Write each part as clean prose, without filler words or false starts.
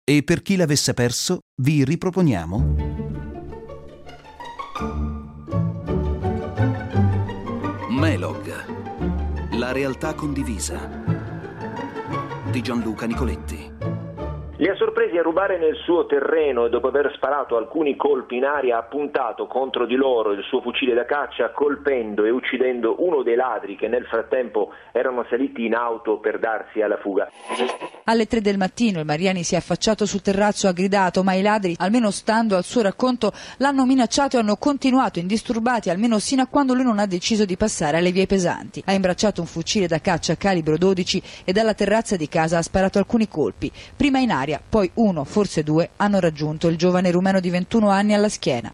E per chi l'avesse perso, vi riproponiamo Melog, la realtà condivisa di Gianluca Nicoletti. Li ha sorpresi a rubare nel suo terreno e dopo aver sparato alcuni colpi in aria ha puntato contro di loro il suo fucile da caccia, colpendo e uccidendo uno dei ladri che nel frattempo erano saliti in auto per darsi alla fuga. Alle 3 del mattino il Mariani si è affacciato sul terrazzo, ha gridato, ma i ladri, almeno stando al suo racconto, l'hanno minacciato e hanno continuato indisturbati almeno sino a quando lui non ha deciso di passare alle vie pesanti. Ha imbracciato un fucile da caccia calibro 12 e dalla terrazza di casa ha sparato alcuni colpi, prima in aria, poi uno, forse due, hanno raggiunto il giovane rumeno di 21 anni alla schiena.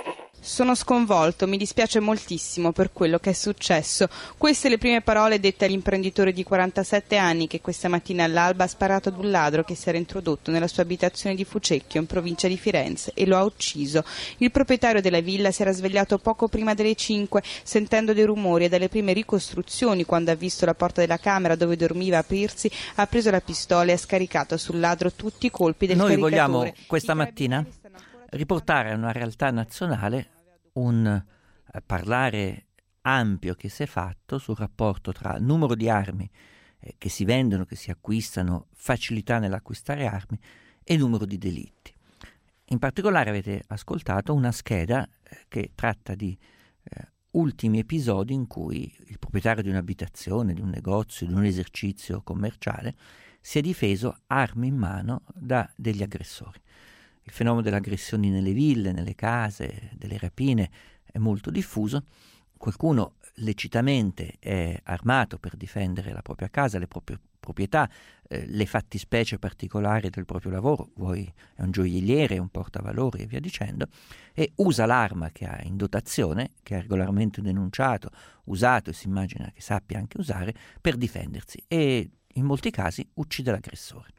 Sono sconvolto, mi dispiace moltissimo per quello che è successo. Queste le prime parole dette all'imprenditore di 47 anni che questa mattina all'alba ha sparato ad un ladro che si era introdotto nella sua abitazione di Fucecchio in provincia di Firenze e lo ha ucciso. Il proprietario della villa si era svegliato poco prima delle 5 sentendo dei rumori e dalle prime ricostruzioni, quando ha visto la porta della camera dove dormiva aprirsi, ha preso la pistola e ha scaricato sul ladro tutti i colpi del Noi caricatore. vogliamo questa mattina riportare a una realtà nazionale un parlare ampio che si è fatto sul rapporto tra numero di armi che si vendono, che si acquistano, facilità nell'acquistare armi e numero di delitti. In particolare avete ascoltato una scheda che tratta di ultimi episodi in cui il proprietario di un'abitazione, di un negozio, di un esercizio commerciale si è difeso armi in mano da degli aggressori. Il fenomeno delle aggressioni nelle ville, nelle case, delle rapine è molto diffuso. Qualcuno lecitamente è armato per difendere la propria casa, le proprie proprietà, le fattispecie particolari del proprio lavoro, vuoi è un gioielliere, un portavalori e via dicendo, e usa l'arma che ha in dotazione, che ha regolarmente denunciato, usato e si immagina che sappia anche usare, per difendersi e in molti casi uccide l'aggressore.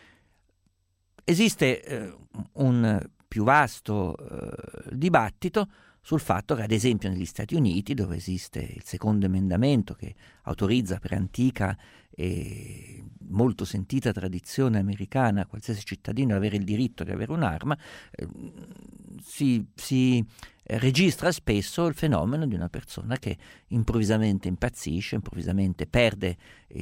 Esiste un più vasto dibattito sul fatto che, ad esempio, negli Stati Uniti, dove esiste il secondo emendamento che autorizza per antica e molto sentita tradizione americana qualsiasi cittadino ad avere il diritto di avere un'arma, si registra spesso il fenomeno di una persona che improvvisamente impazzisce, improvvisamente perde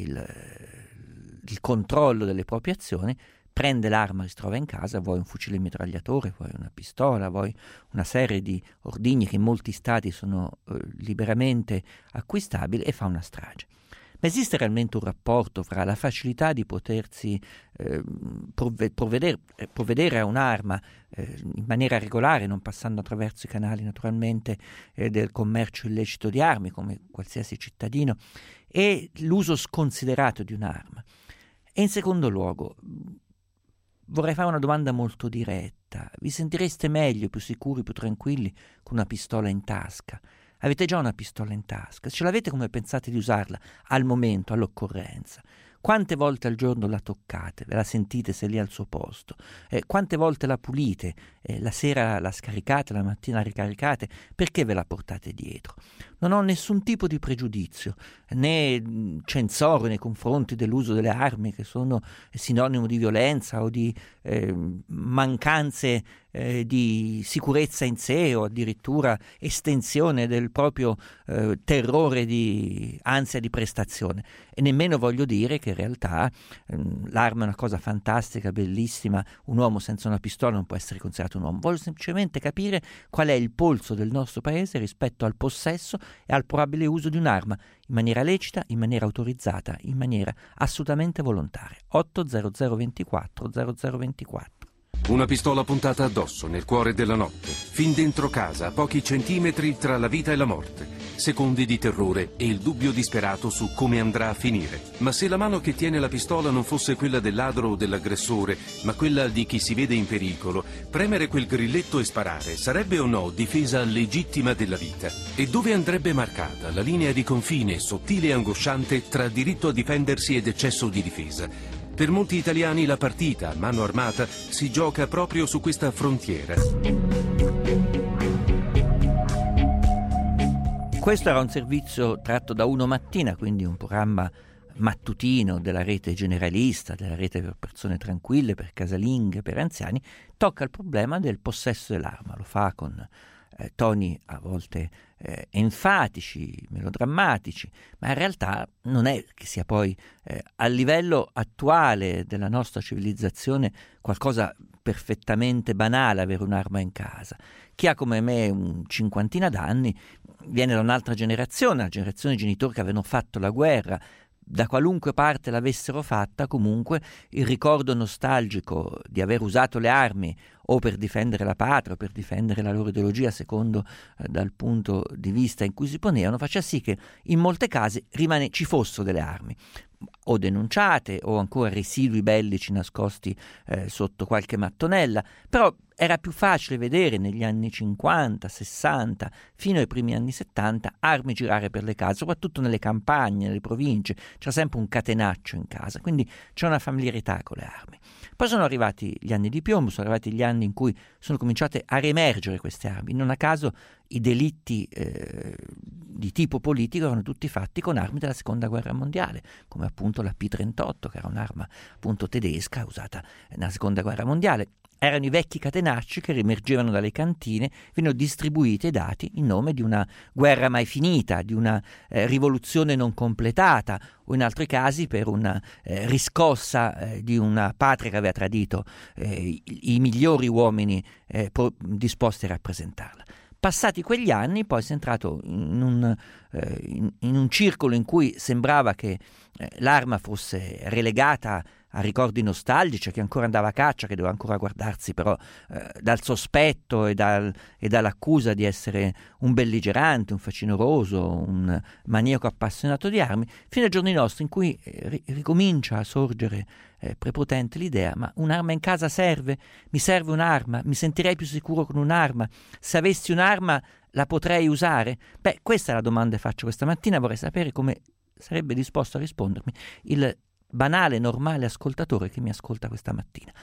il controllo delle proprie azioni, prende l'arma che si trova in casa, vuoi un fucile mitragliatore, vuoi una pistola, vuoi una serie di ordigni che in molti stati sono liberamente acquistabili e fa una strage. Ma esiste realmente un rapporto fra la facilità di potersi provvedere a un'arma in maniera regolare, non passando attraverso i canali naturalmente del commercio illecito di armi, come qualsiasi cittadino, e l'uso sconsiderato di un'arma? E in secondo luogo, vorrei fare una domanda molto diretta. Vi sentireste meglio, più sicuri, più tranquilli con una pistola in tasca? Avete già una pistola in tasca? Se ce l'avete, come pensate di usarla al momento, all'occorrenza? Quante volte al giorno la toccate? Ve la sentite se è lì al suo posto? Quante volte la pulite? La sera la scaricate, la mattina la ricaricate? Perché ve la portate dietro? Non ho nessun tipo di pregiudizio, né censoro nei confronti dell'uso delle armi, che sono sinonimo di violenza o di mancanze di sicurezza in sé, o addirittura estensione del proprio terrore di ansia di prestazione. E nemmeno voglio dire che in realtà l'arma è una cosa fantastica, bellissima, un uomo senza una pistola non può essere considerato un uomo. Voglio semplicemente capire qual è il polso del nostro paese rispetto al possesso e al probabile uso di un'arma in maniera lecita, in maniera autorizzata, in maniera assolutamente volontaria. 800 24 0024. Una pistola puntata addosso, nel cuore della notte, fin dentro casa, a pochi centimetri tra la vita e la morte. Secondi di terrore e il dubbio disperato su come andrà a finire. Ma se la mano che tiene la pistola non fosse quella del ladro o dell'aggressore, ma quella di chi si vede in pericolo, premere quel grilletto e sparare sarebbe o no difesa legittima della vita? E dove andrebbe marcata la linea di confine sottile e angosciante tra diritto a difendersi ed eccesso di difesa? Per molti italiani la partita a mano armata si gioca proprio su questa frontiera. Questo era un servizio tratto da Uno Mattina, quindi un programma mattutino della rete generalista, della rete per persone tranquille, per casalinghe, per anziani, tocca il problema del possesso dell'arma. Lo fa con toni a volte enfatici, melodrammatici, ma in realtà non è che sia poi a livello attuale della nostra civilizzazione qualcosa perfettamente banale avere un'arma in casa. Chi ha come me un cinquantina d'anni viene da un'altra generazione, la generazione di genitori che avevano fatto la guerra. Da qualunque parte l'avessero fatta, comunque il ricordo nostalgico di aver usato le armi o per difendere la patria o per difendere la loro ideologia, secondo dal punto di vista in cui si ponevano, faceva sì che in molti casi ci fossero delle armi o denunciate o ancora residui bellici nascosti sotto qualche mattonella, però era più facile vedere negli anni 50, 60, fino ai primi anni 70 armi girare per le case, soprattutto nelle campagne, nelle province, c'era sempre un catenaccio in casa, quindi c'è una familiarità con le armi. Poi sono arrivati gli anni di piombo, sono arrivati gli anni in cui sono cominciate a riemergere queste armi. Non a caso i delitti di tipo politico erano tutti fatti con armi della seconda guerra mondiale, come appunto la P38, che era un'arma appunto tedesca usata nella seconda guerra mondiale. Erano i vecchi catenacci che riemergevano dalle cantine, venivano distribuiti e dati in nome di una guerra mai finita, di una rivoluzione non completata, o in altri casi per una riscossa di una patria che aveva tradito i migliori uomini disposti a rappresentarla. Passati quegli anni poi si è entrato in un circolo in cui sembrava che l'arma fosse relegata a ricordi nostalgici, a chi ancora andava a caccia, che doveva ancora guardarsi però dal sospetto e dall'accusa di essere un belligerante, un facinoroso, un maniaco appassionato di armi, fino ai giorni nostri in cui ricomincia a sorgere prepotente l'idea: ma un'arma in casa serve? Mi serve un'arma? Mi sentirei più sicuro con un'arma? Se avessi un'arma la potrei usare? Beh, questa è la domanda che faccio questa mattina. Vorrei sapere come sarebbe disposto a rispondermi il banale, normale ascoltatore che mi ascolta questa mattina.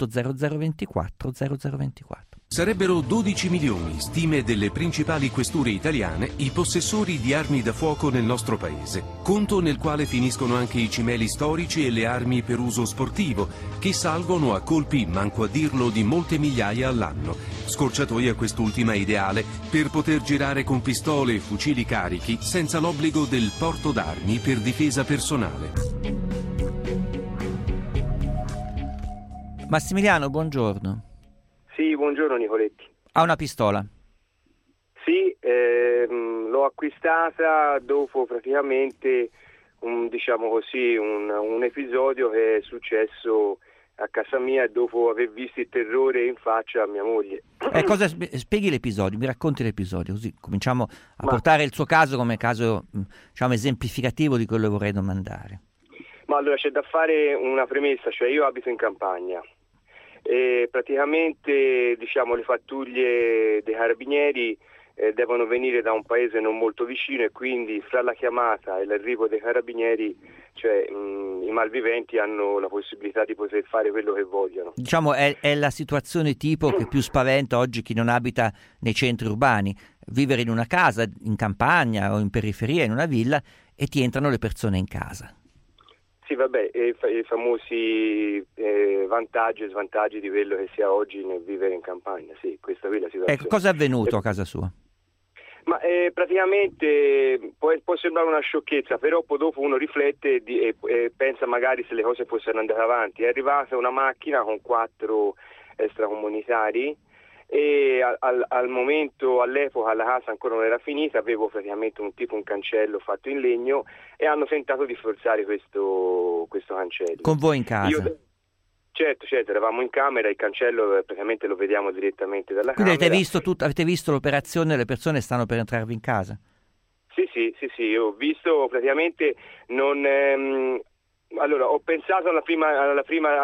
80024 0024. Sarebbero 12 milioni, stime delle principali questure italiane, i possessori di armi da fuoco nel nostro paese. Conto nel quale finiscono anche i cimeli storici e le armi per uso sportivo, che salgono a colpi, manco a dirlo, di molte migliaia all'anno. Scorciatoia quest'ultima ideale per poter girare con pistole e fucili carichi senza l'obbligo del porto d'armi per difesa personale. Massimiliano, buongiorno. Sì, buongiorno Nicoletti. Ha una pistola? Sì, l'ho acquistata dopo praticamente un episodio che è successo a casa mia dopo aver visto il terrore in faccia a mia moglie. Spieghi l'episodio, mi racconti l'episodio, così cominciamo a portare il suo caso come caso esemplificativo di quello che vorrei domandare. Ma allora c'è da fare una premessa, cioè io abito in campagna e praticamente le pattuglie dei carabinieri devono venire da un paese non molto vicino e quindi fra la chiamata e l'arrivo dei carabinieri i malviventi hanno la possibilità di poter fare quello che vogliono. È la situazione tipo che più spaventa oggi chi non abita nei centri urbani: vivere in una casa in campagna o in periferia, in una villa, e ti entrano le persone in casa. Sì, vabbè, i famosi vantaggi e svantaggi di quello che si ha oggi nel vivere in campagna, sì, questa qui è la situazione. Cosa è avvenuto a casa sua? Ma praticamente può sembrare una sciocchezza, però poi dopo uno riflette e pensa magari se le cose fossero andate avanti. È arrivata una macchina con 4 extracomunitari e al momento, all'epoca, la casa ancora non era finita, avevo praticamente un cancello fatto in legno e hanno tentato di forzare questo cancello. Con voi in casa? Certo, eravamo in camera, il cancello praticamente lo vediamo direttamente dalla Quindi camera. Avete visto l'operazione, le persone stanno per entrarvi in casa? Sì, ho visto praticamente allora ho pensato alla prima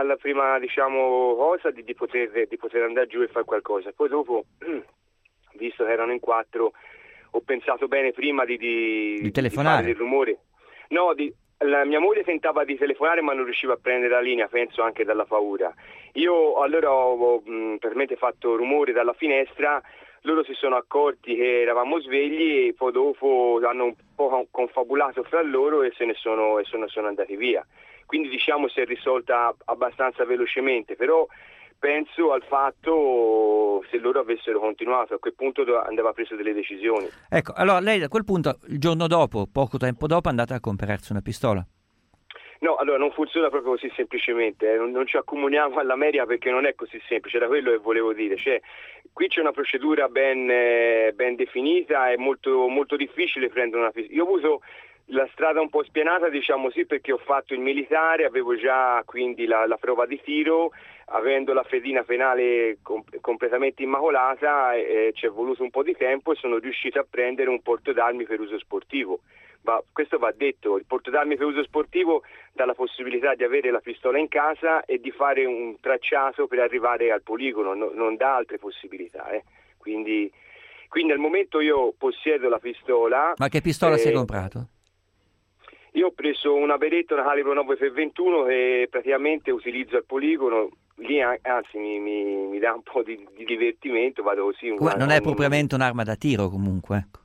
cosa di poter andare giù e fare qualcosa, poi dopo, visto che erano in 4, ho pensato bene prima di telefonare, di fare del rumore. No, la mia moglie tentava di telefonare ma non riusciva a prendere la linea, penso anche dalla paura. Io allora ho praticamente fatto rumore dalla finestra, loro si sono accorti che eravamo svegli e poi dopo hanno un po' confabulato fra loro e se ne sono andati via. Quindi diciamo si è risolta abbastanza velocemente, però penso al fatto se loro avessero continuato, a quel punto andava preso delle decisioni. Ecco, allora lei a quel punto, il giorno dopo, poco tempo dopo, è andata a comprarsi una pistola. No, allora non funziona proprio così semplicemente, non ci accomuniamo all'America perché non è così semplice, era quello che volevo dire. Cioè, qui c'è una procedura ben definita, è molto, molto difficile prendere una pistola. Io ho avuto la strada un po' spianata, diciamo sì, perché ho fatto il militare, avevo già quindi la prova di tiro, avendo la fedina penale completamente immacolata, ci è voluto un po' di tempo e sono riuscito a prendere un porto d'armi per uso sportivo. Ma questo va detto, il porto d'armi per uso sportivo dà la possibilità di avere la pistola in casa e di fare un tracciato per arrivare al poligono, non dà altre possibilità. Quindi al momento io possiedo la pistola. Ma che pistola si è comprato? Io ho preso una Beretta, una calibro 9x21 che praticamente utilizzo al poligono, lì anzi mi dà un po' di divertimento, vado così. Non è propriamente un'arma da tiro comunque, ecco.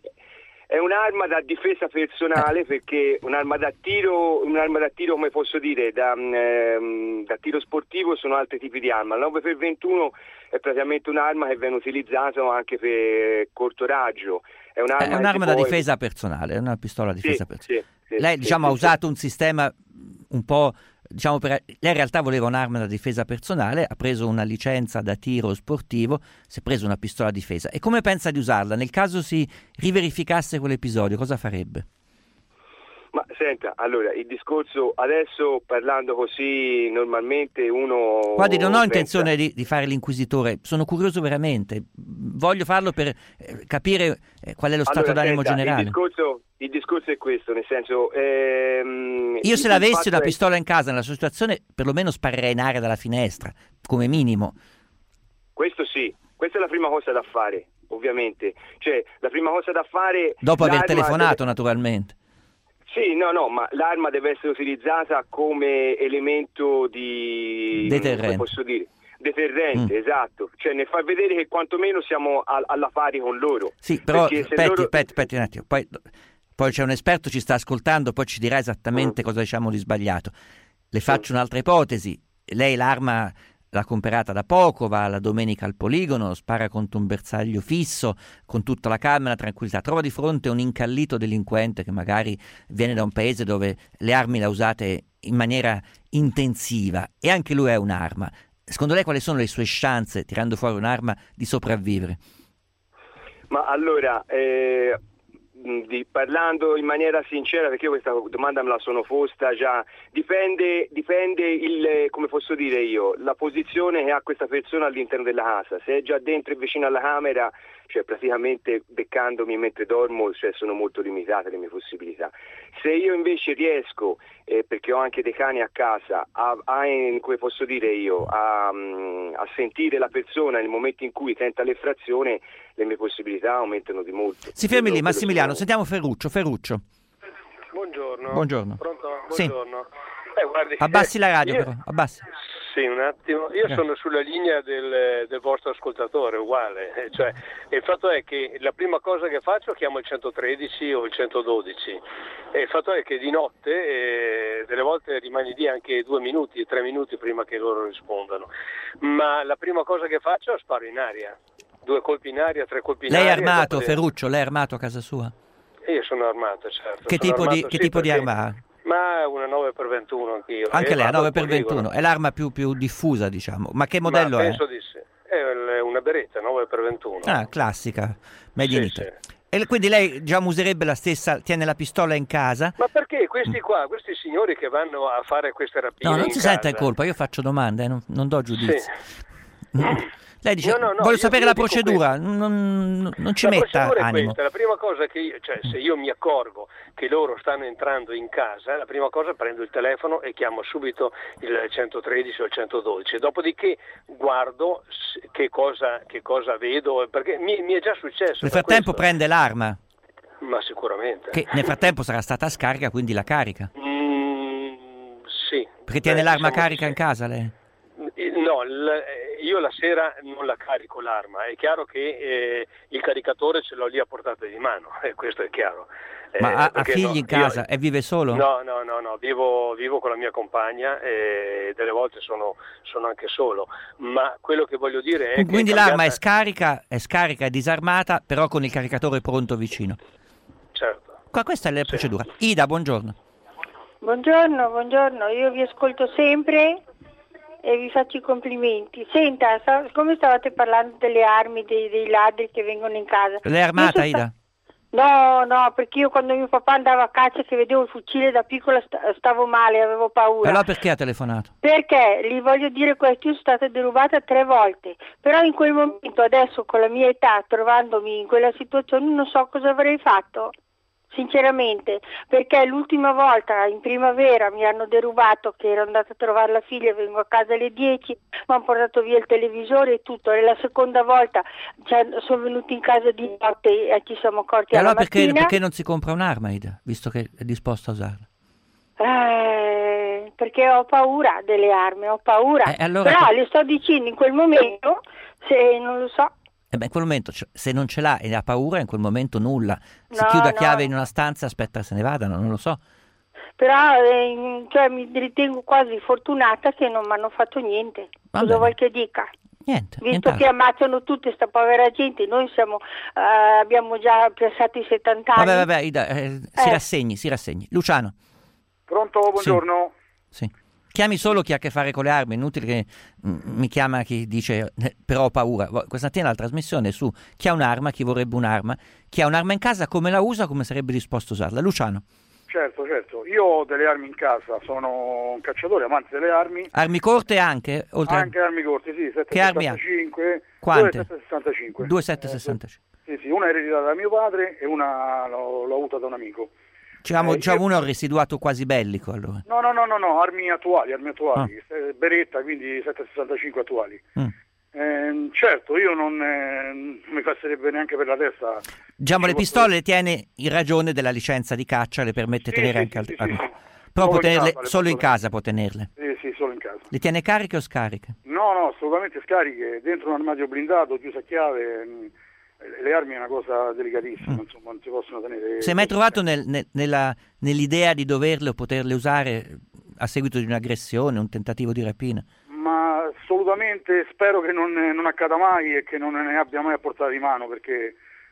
È un'arma da difesa personale perché un'arma da tiro come posso dire da tiro sportivo sono altri tipi di arma. La 9x21 è praticamente un'arma che viene utilizzata anche per corto raggio. È un'arma da difesa personale, è una pistola da difesa personale. Sì, lei ha usato un sistema un po', lei in realtà voleva un'arma da difesa personale, ha preso una licenza da tiro sportivo, si è preso una pistola a difesa. E come pensa di usarla? Nel caso si riverificasse quell'episodio, cosa farebbe? Ma senta, allora, il discorso adesso parlando così normalmente uno... Guardi, non ho intenzione di fare l'inquisitore, sono curioso veramente, voglio farlo per capire qual è lo stato d'animo generale. Il discorso è questo, nel senso... io se l'avessi una pistola in casa nella sua situazione, perlomeno sparerei in aria dalla finestra, come minimo. Questo sì, questa è la prima cosa da fare, ovviamente. Cioè, la prima cosa da fare... Dopo aver telefonato, naturalmente. Sì, no, ma l'arma deve essere utilizzata come elemento di... deterrente. Come posso dire? Deterrente, esatto. Cioè nel far vedere che quantomeno siamo alla pari con loro. Sì, però aspetti un attimo. Poi c'è un esperto, ci sta ascoltando, poi ci dirà esattamente cosa diciamo di sbagliato. Le faccio un'altra ipotesi. Lei l'arma l'ha comprata da poco, va la domenica al poligono, spara contro un bersaglio fisso, con tutta la calma e la tranquillità. Trova di fronte un incallito delinquente che magari viene da un paese dove le armi le ha usate in maniera intensiva e anche lui è un'arma. Secondo lei quali sono le sue chance, tirando fuori un'arma, di sopravvivere? Ma allora... parlando in maniera sincera, perché io questa domanda me la sono posta già, dipende come posso dire io, la posizione che ha questa persona all'interno della casa. Se è già dentro e vicino alla camera, cioè praticamente beccandomi mentre dormo, cioè sono molto limitate le mie possibilità. Se io invece riesco, perché ho anche dei cani a casa, come posso dire io, a sentire la persona nel momento in cui tenta l'effrazione, le mie possibilità aumentano di molto. Si fermi lì, Massimiliano, sentiamo Ferruccio. Buongiorno. Pronto? Buongiorno. Guardi, abbassi la radio però, abbassi. Sì, un attimo. Io sono sulla linea del vostro ascoltatore, uguale. Cioè, il fatto è che la prima cosa che faccio chiamo il 113 o il 112. E il fatto è che di notte delle volte rimani lì anche 2 minuti, 3 minuti prima che loro rispondano. Ma la prima cosa che faccio è sparo in aria. 2 colpi in aria, 3 colpi in aria. Lei è armato, Ferruccio? Lei è armato a casa sua? Io sono armato, certo. Che tipo di arma ha? Ma una 9x21 anch'io. Anche lei, 9x21, è l'arma più diffusa, diciamo. Ma che modello penso di sì. È una Beretta 9x21. Ah, classica, made in Italy. Sì. E quindi lei userebbe la stessa, tiene la pistola in casa? Ma perché questi signori che vanno a fare queste rapine No, non si senta in colpa, io faccio domande, non do giudizi. Sì. Lei dice, voglio sapere la procedura, non ci metta animo. La prima cosa che se io mi accorgo che loro stanno entrando in casa, la prima cosa prendo il telefono e chiamo subito il 113 o il 112, dopodiché guardo che cosa vedo, perché mi è già successo. Nel frattempo prende l'arma? Ma sicuramente. Che nel frattempo sarà stata scarica, quindi la carica? Sì. Perché tiene l'arma carica in casa lei? No, io la sera non la carico l'arma, è chiaro che il caricatore ce l'ho lì a portata di mano, questo è chiaro. Ma ha figli in casa e vive solo? No, vivo con la mia compagna e delle volte sono anche solo, ma quello che voglio dire è quindi che l'arma è scarica, è disarmata, però con il caricatore pronto vicino. Certo. Questa è la procedura. Ida, buongiorno. Buongiorno, io vi ascolto sempre e vi faccio i complimenti. Senta, come stavate parlando delle armi, dei ladri che vengono in casa. Lei è armata, Ida? No, perché io quando mio papà andava a caccia che vedevo il fucile da piccola stavo male, avevo paura. Allora perché ha telefonato? Perché, gli voglio dire questo, io sono stata derubata 3 volte, però in quel momento, adesso con la mia età, trovandomi in quella situazione, non so cosa avrei fatto. Sinceramente, perché l'ultima volta in primavera mi hanno derubato, che ero andata a trovare la figlia, vengo a casa alle 10, mi hanno portato via il televisore e tutto, e la seconda volta sono venuti in casa di notte e ci siamo accorti e alla allora mattina. Perché non si compra un'arma, Ida, visto che è disposta a usarla? Perché ho paura delle armi, allora... però le sto dicendo in quel momento, se non lo so. In quel momento, se non ce l'ha e ha paura, in quel momento nulla. Si chiude a chiave in una stanza, aspetta se ne vadano, non lo so. Però mi ritengo quasi fortunata che non mi hanno fatto niente. Cosa vuoi che dica? Niente. Visto che ammazzano tutti sta povera gente, noi abbiamo già passato i 70 anni. Vabbè, Ida, si rassegni. Luciano. Pronto, buongiorno. Sì. Chiami solo chi ha a che fare con le armi, è inutile che mi chiama chi dice però ho paura. Questa mattina la trasmissione è su chi ha un'arma, chi vorrebbe un'arma, chi ha un'arma in casa, come la usa, come sarebbe disposto a usarla. Luciano. Certo, io ho delle armi in casa, sono un cacciatore, amante delle armi. Armi corte anche? Anche armi corte, sì, 765. Che armi ha? Quante? 2765. 2765. Sì, una è ereditata da mio padre e una l'ho avuta da un amico. Diciamo uno residuato quasi bellico allora. No, armi attuali, beretta, quindi 765 attuali. Certo, io non mi passerebbe neanche per la testa. Diciamo le pistole le tiene in ragione della licenza di caccia, le permette tenere anche altre. Però può tenerle solo in casa, può tenerle. Sì, solo in casa. Le tiene cariche o scariche? No, assolutamente scariche, dentro un armadio blindato, chiuso a chiave. Le armi è una cosa delicatissima, insomma, non si possono tenere. Si è mai trovato nell'idea di doverle o poterle usare a seguito di un'aggressione, un tentativo di rapina? Ma assolutamente spero che non accada mai e che non ne abbia mai a portata di mano, perché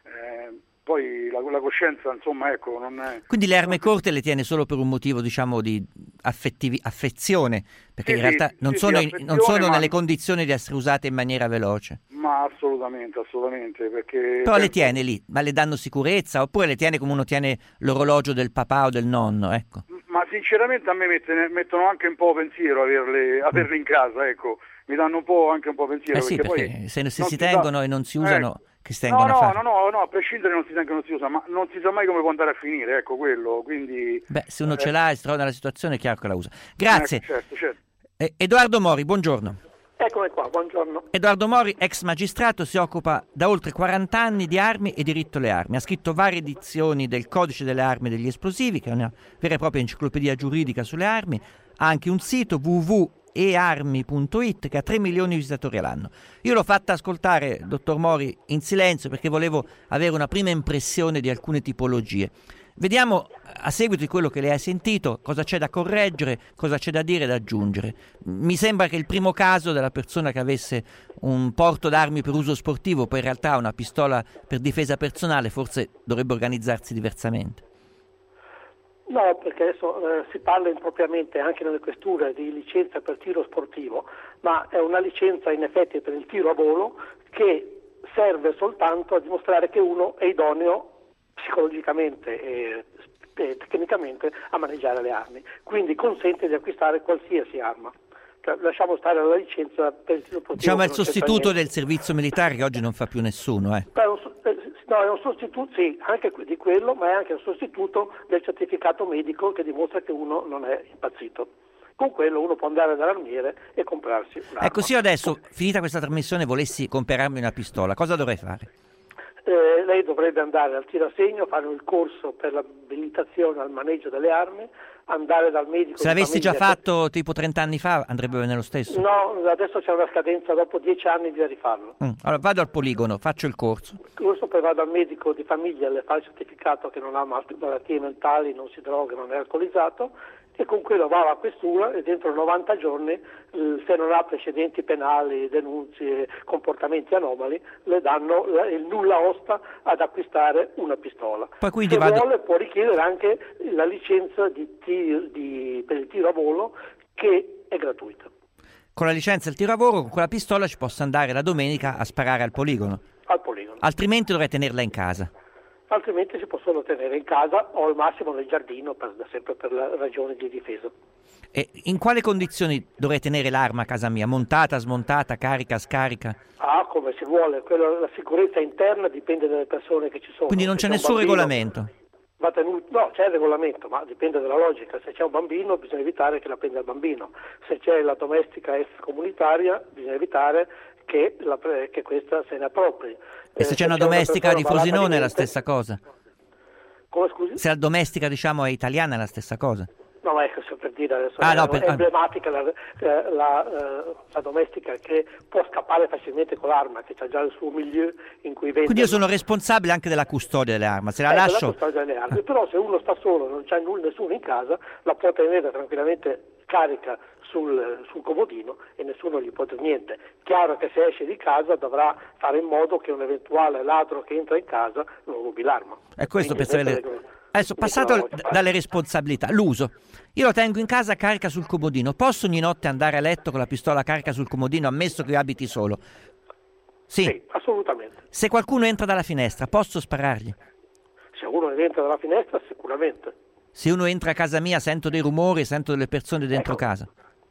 poi la coscienza, insomma, ecco, non è... Quindi le armi corte le tiene solo per un motivo, diciamo, di affezione, perché in realtà non sono nelle condizioni di essere usate in maniera veloce. Ma assolutamente, perché... Però le tiene lì, ma le danno sicurezza, oppure le tiene come uno tiene l'orologio del papà o del nonno, ecco? Ma sinceramente a me mettono anche un po' pensiero averle in casa, ecco, mi danno anche un po' pensiero. Sì, perché poi se si tengono e non si usano, che si tengono a fare? No, a prescindere non si tengono, non si usa, ma non si sa mai come può andare a finire, ecco quello, quindi... Se uno ce l'ha e si trova nella situazione è chiaro che la usa. Grazie. Certo. Edoardo Mori, buongiorno. Eccomi qua, buongiorno. Edoardo Mori, ex magistrato, si occupa da oltre 40 anni di armi e diritto alle armi. Ha scritto varie edizioni del Codice delle armi e degli esplosivi, che è una vera e propria enciclopedia giuridica sulle armi. Ha anche un sito www.earmi.it che ha 3 milioni di visitatori all'anno. Io l'ho fatta ascoltare, dottor Mori, in silenzio perché volevo avere una prima impressione di alcune tipologie. Vediamo, a seguito di quello che lei ha sentito, cosa c'è da correggere, cosa c'è da dire e da aggiungere. Mi sembra che il primo caso della persona che avesse un porto d'armi per uso sportivo, poi in realtà una pistola per difesa personale, forse dovrebbe organizzarsi diversamente. No, perché adesso si parla impropriamente anche nelle questure di licenza per tiro sportivo, ma è una licenza in effetti per il tiro a volo che serve soltanto a dimostrare che uno è idoneo psicologicamente e tecnicamente a maneggiare le armi, quindi consente di acquistare qualsiasi arma. Lasciamo stare la licenza per il tiro sportivo. Diciamo è il sostituto del servizio militare che oggi non fa più nessuno. No, è un sostituto, sì, anche di quello, ma è anche un sostituto del certificato medico che dimostra che uno non è impazzito. Con quello uno può andare dall'armiere e comprarsi un'arma. Ecco, se io adesso, finita questa trasmissione, volessi comprarmi una pistola, cosa dovrei fare? lei dovrebbe andare al tirasegno, fare il corso per l'abilitazione al maneggio delle armi, andare dal medico. Se l'avessi già fatto tipo 30 anni fa andrebbe bene lo stesso? No, adesso c'è una scadenza, dopo 10 anni bisogna rifarlo. Allora vado al poligono, faccio il corso. Il corso, poi vado al medico di famiglia, le fa il certificato che non ha malattie mentali, non si droga, non è alcolizzato, e con quello va alla questura e dentro 90 giorni, se non ha precedenti penali, denunce, comportamenti anomali, le danno il nulla osta ad acquistare una pistola. Poi quindi se vuole può richiedere anche la licenza per il tiro a volo, che è gratuita. Con la licenza del tiro a volo, con quella pistola ci posso andare la domenica a sparare al poligono? Al poligono. Altrimenti dovrei tenerla in casa? Altrimenti si possono tenere in casa o al massimo nel giardino, sempre per ragioni di difesa. E in quale condizioni dovrei tenere l'arma a casa mia? Montata, smontata, carica, scarica? Come si vuole. La sicurezza interna dipende dalle persone che ci sono. Quindi non c'è nessun regolamento? No, c'è il regolamento, ma dipende dalla logica. Se c'è un bambino bisogna evitare che la prenda il bambino. Se c'è la domestica extracomunitaria bisogna evitare che questa se ne appropri. E se c'è una domestica di Frosinone è la stessa cosa? Come, scusi? Se la domestica, diciamo, è italiana è la stessa cosa? No, ma ecco, per dire adesso è emblematica la domestica che può scappare facilmente con l'arma, che ha già il suo milieu in cui vende. Quindi io sono responsabile anche della custodia delle armi, se la lascio... della custodia delle armi. Però se uno sta solo, non c'è nessuno in casa, la può tenere tranquillamente carica sul comodino e nessuno gli può dire niente. Chiaro che se esce di casa dovrà fare in modo che un eventuale ladro che entra in casa non rubi l'arma. E questo per Adesso, passato dalle responsabilità, l'uso. Io lo tengo in casa carica sul comodino. Posso ogni notte andare a letto con la pistola carica sul comodino, ammesso che io abiti solo? Sì, assolutamente. Se qualcuno entra dalla finestra, posso sparargli? Se uno entra dalla finestra, sicuramente. Se uno entra a casa mia, sento dei rumori, sento delle persone dentro casa.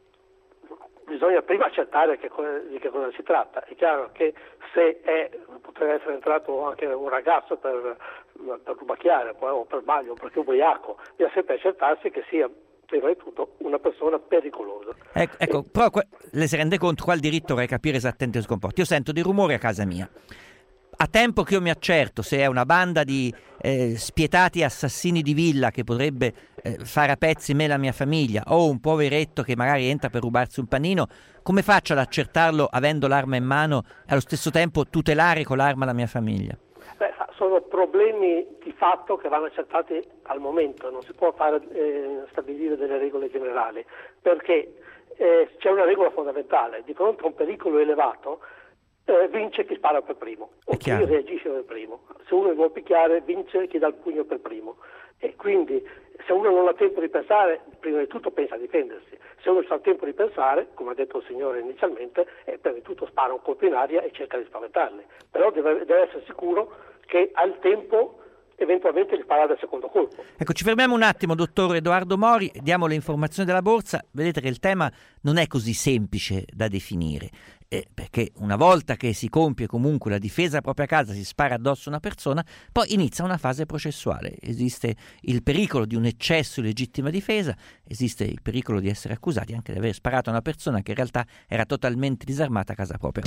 Bisogna prima accertare di che cosa si tratta. È chiaro che se potrebbe essere entrato anche un ragazzo per rubacchiare o per sbaglio, perché ubriaco, bisogna sempre accertarsi che sia prima di tutto una persona pericolosa. Ecco, però le si rende conto, qua il diritto vorrei capire esattamente il comporto. Io sento dei rumori a casa mia. A tempo che io mi accerto se è una banda di spietati assassini di villa che potrebbe fare a pezzi me e la mia famiglia, o un poveretto che magari entra per rubarsi un panino, come faccio ad accertarlo avendo l'arma in mano e allo stesso tempo tutelare con l'arma la mia famiglia? Sono problemi di fatto che vanno accertati al momento, non si può stabilire delle regole generali, perché c'è una regola fondamentale: di fronte a un pericolo elevato vince chi spara per primo o chi reagisce per primo. Se uno vuole picchiare, vince chi dà il pugno per primo, e quindi se uno non ha tempo di pensare, prima di tutto pensa a difendersi. Se uno ha tempo di pensare, come ha detto il signore inizialmente, prima di tutto spara un colpo in aria e cerca di spaventarli, però deve essere sicuro che ha il tempo eventualmente di sparare al secondo colpo. Ecco, ci fermiamo un attimo, dottor Edoardo Mori, diamo le informazioni della borsa. Vedete che il tema non è così semplice da definire, perché una volta che si compie comunque la difesa della propria casa, si spara addosso a una persona, poi inizia una fase processuale. Esiste il pericolo di un eccesso di legittima difesa, esiste il pericolo di essere accusati anche di aver sparato a una persona che in realtà era totalmente disarmata a casa propria.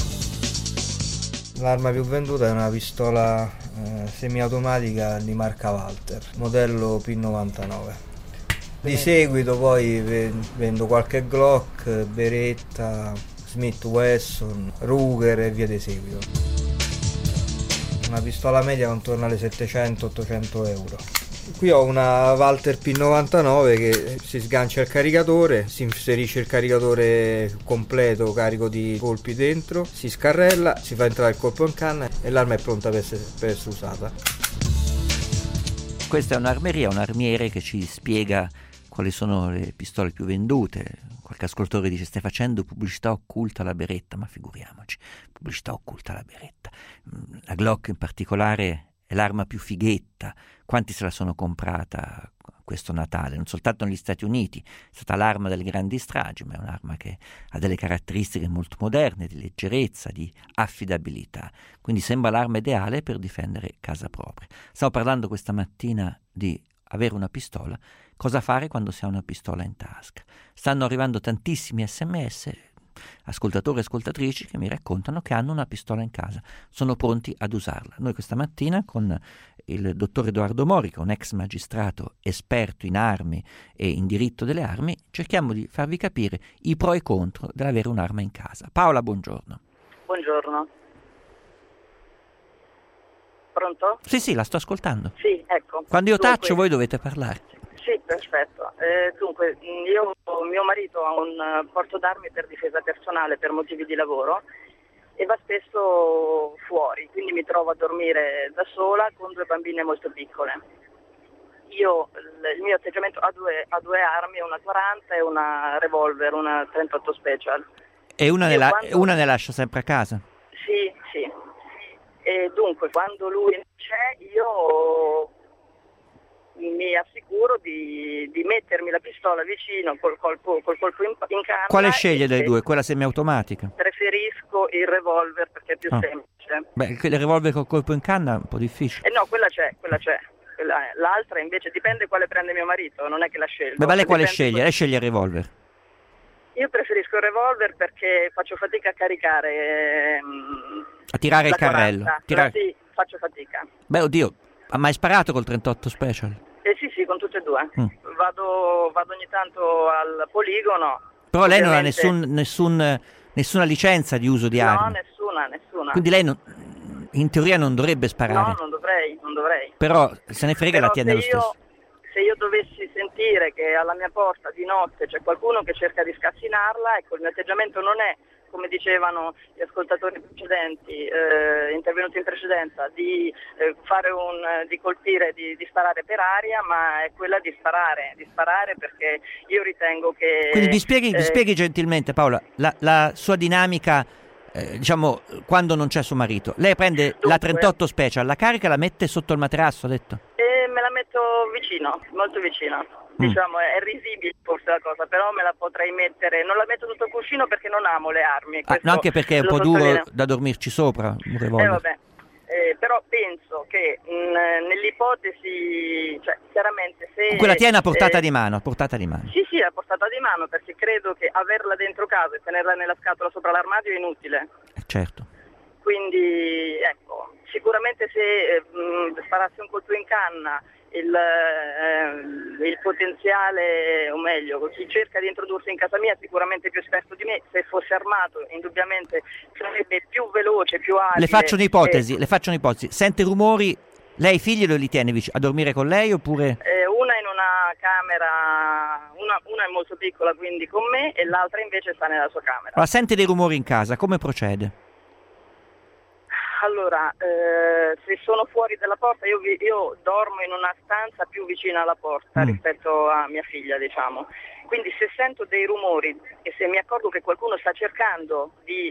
L'arma più venduta è una pistola semiautomatica di marca Walther, modello P99. Di seguito poi vendo qualche Glock, Beretta, Smith Wesson, Ruger e via di seguito. Una pistola media contorna alle 700-800 euro. Qui ho una Walther P99 che si sgancia il caricatore, si inserisce il caricatore completo carico di colpi dentro, si scarrella, si fa entrare il colpo in canna e l'arma è pronta per essere usata. Questa è un'armeria, un armiere che ci spiega quali sono le pistole più vendute. Qualche ascoltatore dice: stai facendo pubblicità occulta alla Beretta, ma figuriamoci, pubblicità occulta alla Beretta. La Glock in particolare è l'arma più fighetta. Quanti se la sono comprata questo Natale? Non soltanto negli Stati Uniti, è stata l'arma delle grandi stragi, ma è un'arma che ha delle caratteristiche molto moderne, di leggerezza, di affidabilità. Quindi sembra l'arma ideale per difendere casa propria. Stiamo parlando questa mattina di avere una pistola. Cosa fare quando si ha una pistola in tasca? Stanno arrivando tantissimi SMS, ascoltatori e ascoltatrici che mi raccontano che hanno una pistola in casa, sono pronti ad usarla. Noi questa mattina con il dottor Edoardo Mori, che è un ex magistrato esperto in armi e in diritto delle armi, cerchiamo di farvi capire i pro e i contro dell'avere un'arma in casa. Paola, buongiorno. Buongiorno. Pronto? Sì, la sto ascoltando. Sì, ecco. Quando io taccio voi dovete parlare. Sì, perfetto. Dunque, mio marito ha un porto d'armi per difesa personale per motivi di lavoro e va spesso fuori, quindi mi trovo a dormire da sola con 2 bambine molto piccole. Il mio atteggiamento ha due armi, una 40 e una revolver, una 38 Special. E una ne lascia sempre a casa? Sì. E dunque, quando lui c'è, io mi assicuro di mettermi la pistola vicino col colpo in canna. Quale sceglie delle due? Quella semiautomatica? Preferisco il revolver perché è più semplice. Beh, il revolver col colpo in canna è un po' difficile. No, quella c'è. L'altra invece dipende quale prende mio marito, non è che la scelgo. Beh, ma lei quale sceglie? Lei sceglie il revolver? Io preferisco il revolver perché faccio fatica a caricare. A tirare il carrello? Sì, faccio fatica. Beh, oddio, ha mai sparato col 38 Special? Sì, con tutte e due. Vado ogni tanto al poligono. Però lei non ha nessuna licenza di uso di armi? No, nessuna. Quindi lei in teoria non dovrebbe sparare? No, non dovrei. Però se ne frega e la tiene lo stesso? Se io dovessi sentire che alla mia porta di notte c'è qualcuno che cerca di scassinarla, ecco, il mio atteggiamento non è, come dicevano gli ascoltatori precedenti, intervenuti in precedenza, di colpire, di sparare per aria, ma è quella di sparare perché io ritengo che. Quindi mi spieghi gentilmente, Paola, la sua dinamica, diciamo, quando non c'è suo marito. Lei prende la 38 Special, la carica e la mette sotto il materasso, ha detto? Me la metto vicino, molto vicino. Diciamo, è risibile forse la cosa, però me la potrei mettere, non la metto sotto il cuscino perché non amo le armi. No, anche perché è un po' duro da dormirci sopra, un revolver. Però penso che nell'ipotesi, cioè chiaramente se. Comunque la tiene a portata di mano, Sì, a portata di mano, perché credo che averla dentro casa e tenerla nella scatola sopra l'armadio è inutile. Certo. Quindi ecco, sicuramente se sparassi un colpo in canna il potenziale, o meglio, chi cerca di introdursi in casa mia è sicuramente più esperto di me, se fosse armato indubbiamente sarebbe più veloce, più agile. Le faccio un'ipotesi, sente rumori, lei i figli li tiene a dormire con lei oppure? Una in una camera, una è molto piccola quindi con me e l'altra invece sta nella sua camera. Allora, sente dei rumori in casa, come procede? Allora, se sono fuori dalla porta, io dormo in una stanza più vicina alla porta rispetto a mia figlia, diciamo. Quindi se sento dei rumori e se mi accorgo che qualcuno sta cercando di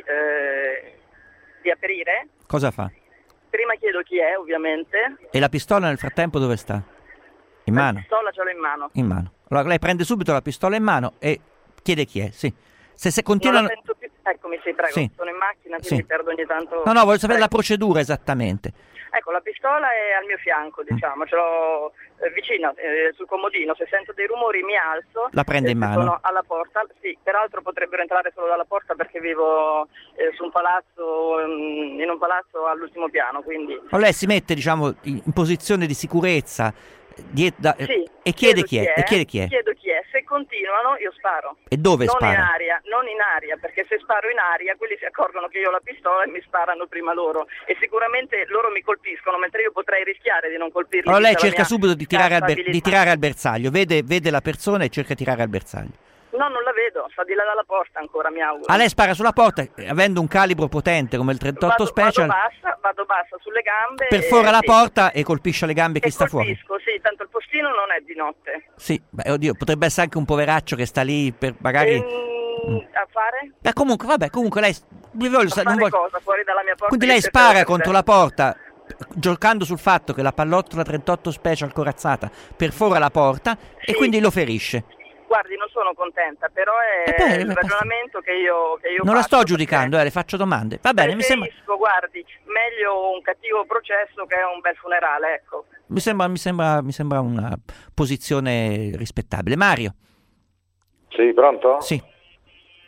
aprire... Cosa fa? Prima chiedo chi è, ovviamente. E la pistola nel frattempo dove sta? In mano? La pistola ce l'ho in mano. In mano. Allora lei prende subito la pistola in mano e chiede chi è, sì. Se continuano... Non la sento più. Eccomi, sì, prego, sì. Sono in macchina, quindi perdo ogni tanto... No, voglio sapere la procedura esattamente. Ecco, la pistola è al mio fianco, diciamo, ce l'ho vicino, sul comodino, se sento dei rumori mi alzo. La prende in mano? Sono alla porta, sì, peraltro potrebbero entrare solo dalla porta perché vivo su un palazzo, in un palazzo all'ultimo piano, quindi... Lei si mette, diciamo, in posizione di sicurezza sì, e chiede chi è. Chiedo chi è, se continuano io sparo. E dove spara? Non in aria, perché se sparo in aria quelli si accorgono che io ho la pistola e mi sparano prima loro e sicuramente loro mi colpiscono mentre io potrei rischiare di non colpirli. Allora lei cerca subito di tirare al bersaglio, vede la persona e cerca di tirare al bersaglio. No, non la vedo, sta di là dalla porta ancora, mi auguro. Lei spara sulla porta, avendo un calibro potente come il 38 Special. Vado bassa sulle gambe. Perfora la porta e colpisce le gambe chi sta fuori. Sì, tanto il postino non è di notte. Sì, oddio, potrebbe essere anche un poveraccio che sta lì per magari... A fare? Comunque lei... cosa fuori dalla mia porta? Quindi lei spara contro la porta, giocando sul fatto che la pallottola 38 Special corazzata perfora la porta e quindi lo ferisce. Guardi, non sono contenta, però è il ragionamento che io non la sto giudicando, le faccio domande. Va bene, mi sembra... Guardi, meglio un cattivo processo che un bel funerale, ecco. Mi sembra una posizione rispettabile. Mario? Sì, pronto? Sì.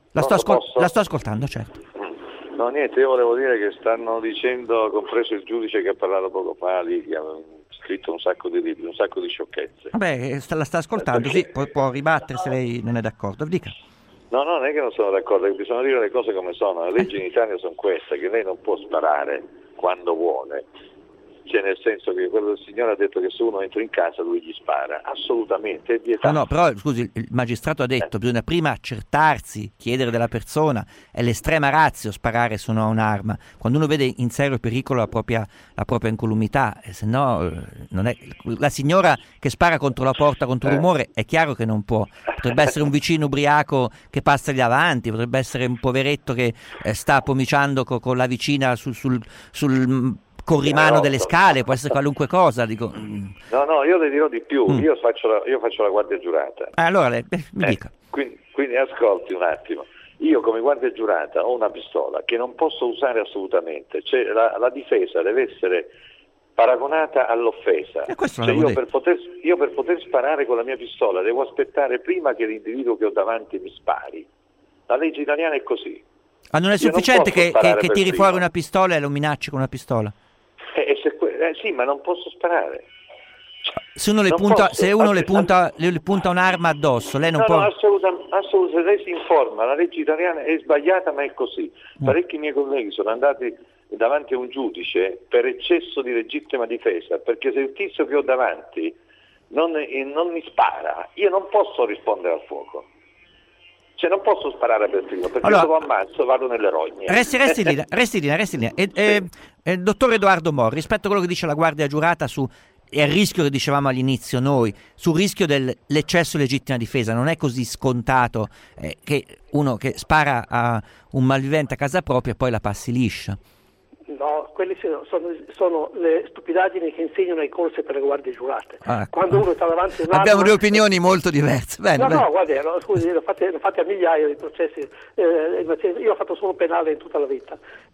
La sto ascoltando, certo. No, niente, io volevo dire che stanno dicendo, compreso il giudice che ha parlato poco fa lì, che ha scritto un sacco di sciocchezze. Vabbè, la sta ascoltando, sì, può ribattere se lei non è d'accordo. Dica. No, non è che non sono d'accordo, è che bisogna dire le cose come sono. Le leggi in Italia sono queste, che lei non può sparare quando vuole. Cioè, nel senso che quello del signore ha detto che se uno entra in casa lui gli spara, assolutamente, è vietato. No, però scusi, il magistrato ha detto bisogna prima accertarsi, chiedere della persona, è l'estrema ratio sparare se uno ha un'arma, quando uno vede in serio pericolo la propria incolumità, se no non è. La signora che spara contro la porta, contro il rumore, è chiaro che non può, potrebbe essere un vicino ubriaco che passa lì davanti, potrebbe essere un poveretto che sta pomiciando con la vicina sul corrimano delle scale, può essere qualunque cosa. Dico. No, io le dirò di più, io faccio la guardia giurata. Allora mi dica. Quindi ascolti un attimo, io come guardia giurata ho una pistola che non posso usare assolutamente, cioè la difesa deve essere paragonata all'offesa. Cioè io per poter sparare con la mia pistola devo aspettare prima che l'individuo che ho davanti mi spari. La legge italiana è così. Ma non è sufficiente che tiri fuori una pistola e lo minacci con una pistola? Sì, ma non posso sparare. Se uno le punta un'arma addosso, lei non può. No, assolutamente, lei si informa, la legge italiana è sbagliata, ma è così. Parecchi miei colleghi sono andati davanti a un giudice per eccesso di legittima difesa, perché se il tizio che ho davanti non mi spara, io non posso rispondere al fuoco. Cioè non posso sparare per primo, perché allora, dopo ammazzo vado nelle rogne. Resti lì. Dottor Edoardo Mori, rispetto a quello che dice la guardia giurata e al rischio che dicevamo all'inizio noi, sul rischio dell'eccesso di legittima difesa, non è così scontato che uno che spara a un malvivente a casa propria e poi la passi liscia. No, quelle sono le stupidaggini che insegnano ai corsi per le guardie giurate. Quando uno sta davanti a un'arma... Abbiamo due opinioni molto diverse. Bene. No, guardi, scusi, l'ho fate a migliaia di processi. Io ho fatto solo penale in tutta la vita.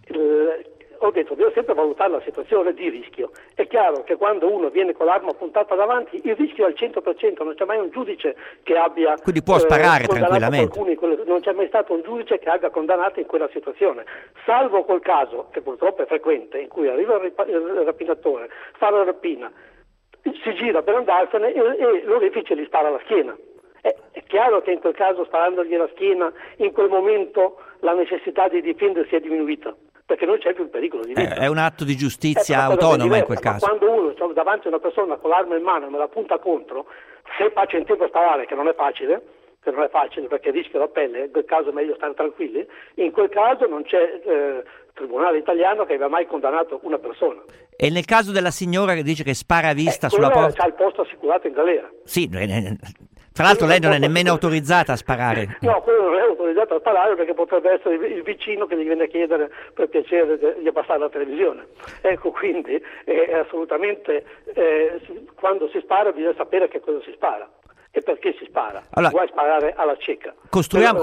Ho detto, devo sempre valutare la situazione di rischio. È chiaro che quando uno viene con l'arma puntata davanti, il rischio è al 100%, non c'è mai un giudice che abbia... Quindi può sparare tranquillamente. Non c'è mai stato un giudice che abbia condannato in quella situazione, salvo quel caso, che purtroppo è frequente, in cui arriva il rapinatore, fa la rapina, si gira per andarsene e l'orefice gli spara alla schiena. È chiaro che in quel caso, sparandogli alla schiena, in quel momento la necessità di difendersi è diminuita, perché non c'è più il pericolo di vita. È un atto di giustizia autonoma in quel caso. Quando uno sta davanti a una persona con l'arma in mano e me la punta contro, se faccio in tempo a sparare, che non è facile perché rischia la pelle, in quel caso è meglio stare tranquilli, in quel caso non c'è tribunale italiano che abbia mai condannato una persona. E nel caso della signora che dice che spara a vista sulla porta... c'ha il posto assicurato in galera. Sì, tra l'altro lei non è nemmeno autorizzata a sparare. No, quello non è autorizzato a sparare perché potrebbe essere il vicino che gli viene a chiedere per piacere di abbassare la televisione. Ecco, quindi assolutamente quando si spara bisogna sapere che cosa si spara e perché si spara. Allora, vuoi sparare alla cieca. Costruiamo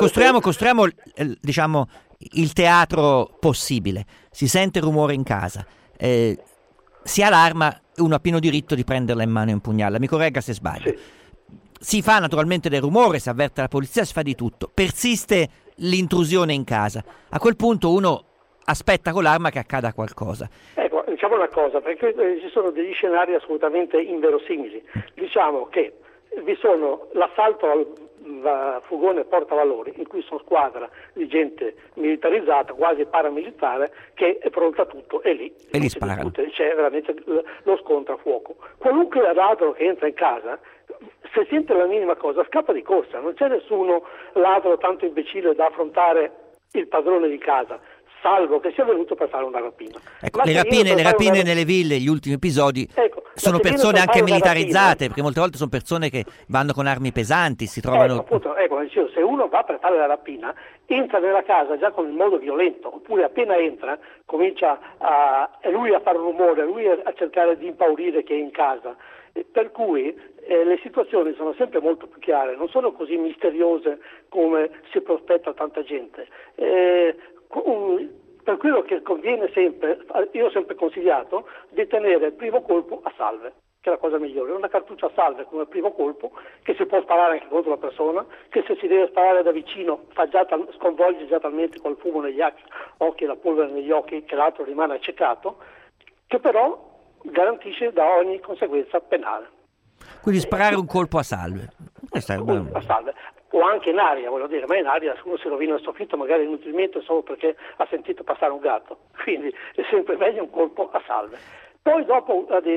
diciamo il teatro possibile. Si sente il rumore in casa, si ha l'arma, uno ha pieno diritto di prenderla in mano e impugnarla. Mi corregga se sbaglio. Sì. Si fa naturalmente del rumore, si avverte la polizia, si fa di tutto. Persiste l'intrusione in casa. A quel punto uno aspetta con l'arma che accada qualcosa. Ecco, diciamo una cosa, perché ci sono degli scenari assolutamente inverosimili. Diciamo che vi sono l'assalto al furgone portavalori in cui sono squadra di gente militarizzata, quasi paramilitare, che è pronta a tutto e lì sparano. C'è veramente lo scontro a fuoco. Qualunque ladro che entra in casa, se sente la minima cosa scappa di corsa, non c'è nessuno ladro tanto imbecille da affrontare il padrone di casa, salvo che sia venuto per fare una rapina. Ecco, le rapine nelle ville, gli ultimi episodi, sono persone anche militarizzate, perché molte volte sono persone che vanno con armi pesanti, si trovano... Ecco, se uno va per fare la rapina, entra nella casa già con il modo violento, oppure appena entra comincia è lui a fare rumore, è lui a cercare di impaurire chi è in casa. Per cui le situazioni sono sempre molto più chiare, non sono così misteriose come si prospetta tanta gente. Per quello che conviene sempre, io ho sempre consigliato di tenere il primo colpo a salve. che è la cosa migliore, una cartuccia a salve come primo colpo, che si può sparare anche contro la persona, che se si deve sparare da vicino sconvolge già talmente col fumo negli occhi e la polvere negli occhi che l'altro rimane accecato, che però garantisce da ogni conseguenza penale. Quindi sparare un colpo a salve. A salve. O anche in aria, voglio dire, ma in aria uno si rovina il soffitto magari inutilmente solo perché ha sentito passare un gatto, quindi è sempre meglio un colpo a salve. Poi dopo nel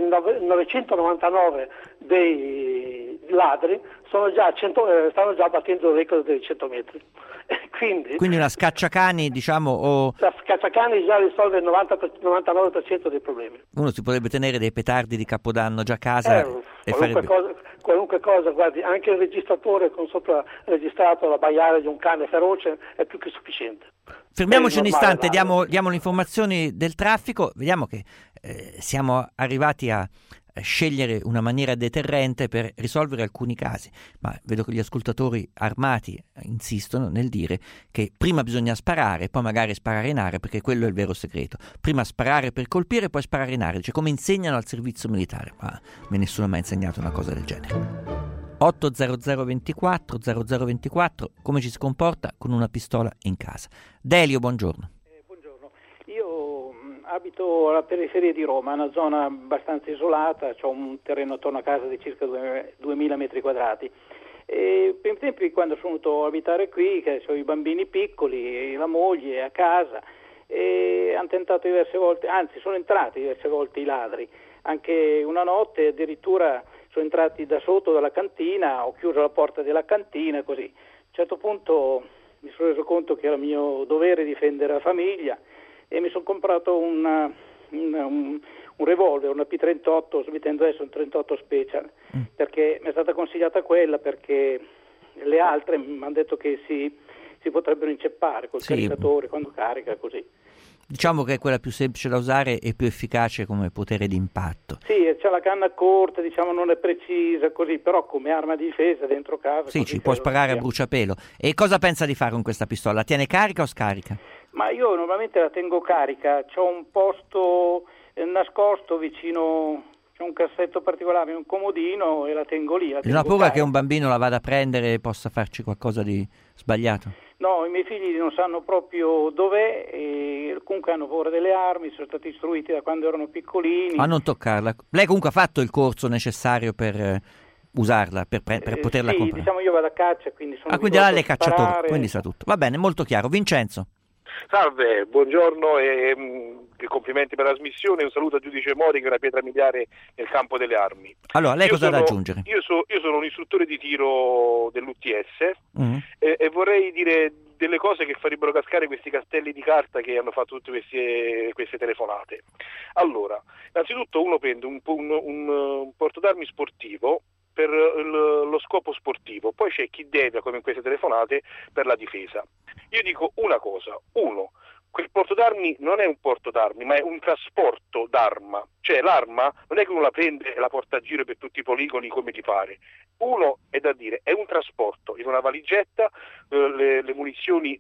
999 dei ladri stanno già battendo il record dei 100 metri. Quindi una scacciacani, diciamo, o... La scacciacani già risolve il 99% dei problemi. Uno si potrebbe tenere dei petardi di Capodanno già a casa e qualunque cosa, guardi, anche il registratore con sopra registrato l'abbaiare di un cane feroce è più che sufficiente. Fermiamoci un istante, diamo le informazioni del traffico, vediamo che siamo arrivati a scegliere una maniera deterrente per risolvere alcuni casi, ma vedo che gli ascoltatori armati insistono nel dire che prima bisogna sparare, poi magari sparare in aria, perché quello è il vero segreto. Prima sparare per colpire, poi sparare in aria, cioè come insegnano al servizio militare, ma a me nessuno mi ha insegnato una cosa del genere. 80024 0024, come ci si comporta con una pistola in casa. Delio, buongiorno. Buongiorno, io abito alla periferia di Roma, una zona abbastanza isolata, ho un terreno attorno a casa di circa 2000 metri quadrati. E per tempi, quando sono venuto a abitare qui, che ho i bambini piccoli, la moglie a casa, e hanno tentato diverse volte, anzi sono entrati diverse volte i ladri, anche una notte addirittura sono entrati da sotto dalla cantina, ho chiuso la porta della cantina, così. A un certo punto mi sono reso conto che era mio dovere difendere la famiglia e mi sono comprato un revolver, una P38, smettendo adesso un 38 Special, perché mi è stata consigliata quella, perché le altre mi hanno detto che si potrebbero inceppare col caricatore quando carica, così. Diciamo che è quella più semplice da usare e più efficace come potere d'impatto. Sì, c'è la canna corta, diciamo non è precisa, così, però come arma di difesa dentro casa. Sì, ci può sparare a bruciapelo. E cosa pensa di fare con questa pistola? La tiene carica o scarica? Ma io normalmente la tengo carica, c'ho un posto nascosto vicino, c'è un cassetto particolare, un comodino e la tengo lì. Non ha paura che un bambino la vada a prendere e possa farci qualcosa di sbagliato? No, i miei figli non sanno proprio dov'è e comunque hanno paura delle armi, sono stati istruiti da quando erano piccolini. A non toccarla. Lei comunque ha fatto il corso necessario per usarla, per poterla sì, comprare? Diciamo io vado a caccia, quindi sono quindi là le cacciatore, quindi sa tutto. Va bene, molto chiaro. Vincenzo. Salve, buongiorno e complimenti per la trasmissione. Un saluto al giudice Mori, che è una pietra miliare nel campo delle armi. Allora, lei cosa ha da aggiungere? Io sono un istruttore di tiro dell'UTS e vorrei dire delle cose che farebbero cascare questi castelli di carta che hanno fatto tutte queste telefonate. Allora, innanzitutto uno prende un portadarmi sportivo per lo scopo sportivo, poi c'è chi dedia, come in queste telefonate, per la difesa. Io dico una cosa: uno, quel porto d'armi non è un porto d'armi, ma è un trasporto d'arma, cioè l'arma non è che uno la prende e la porta a giro per tutti i poligoni come ti pare. Uno è da dire, è un trasporto in una valigetta, le munizioni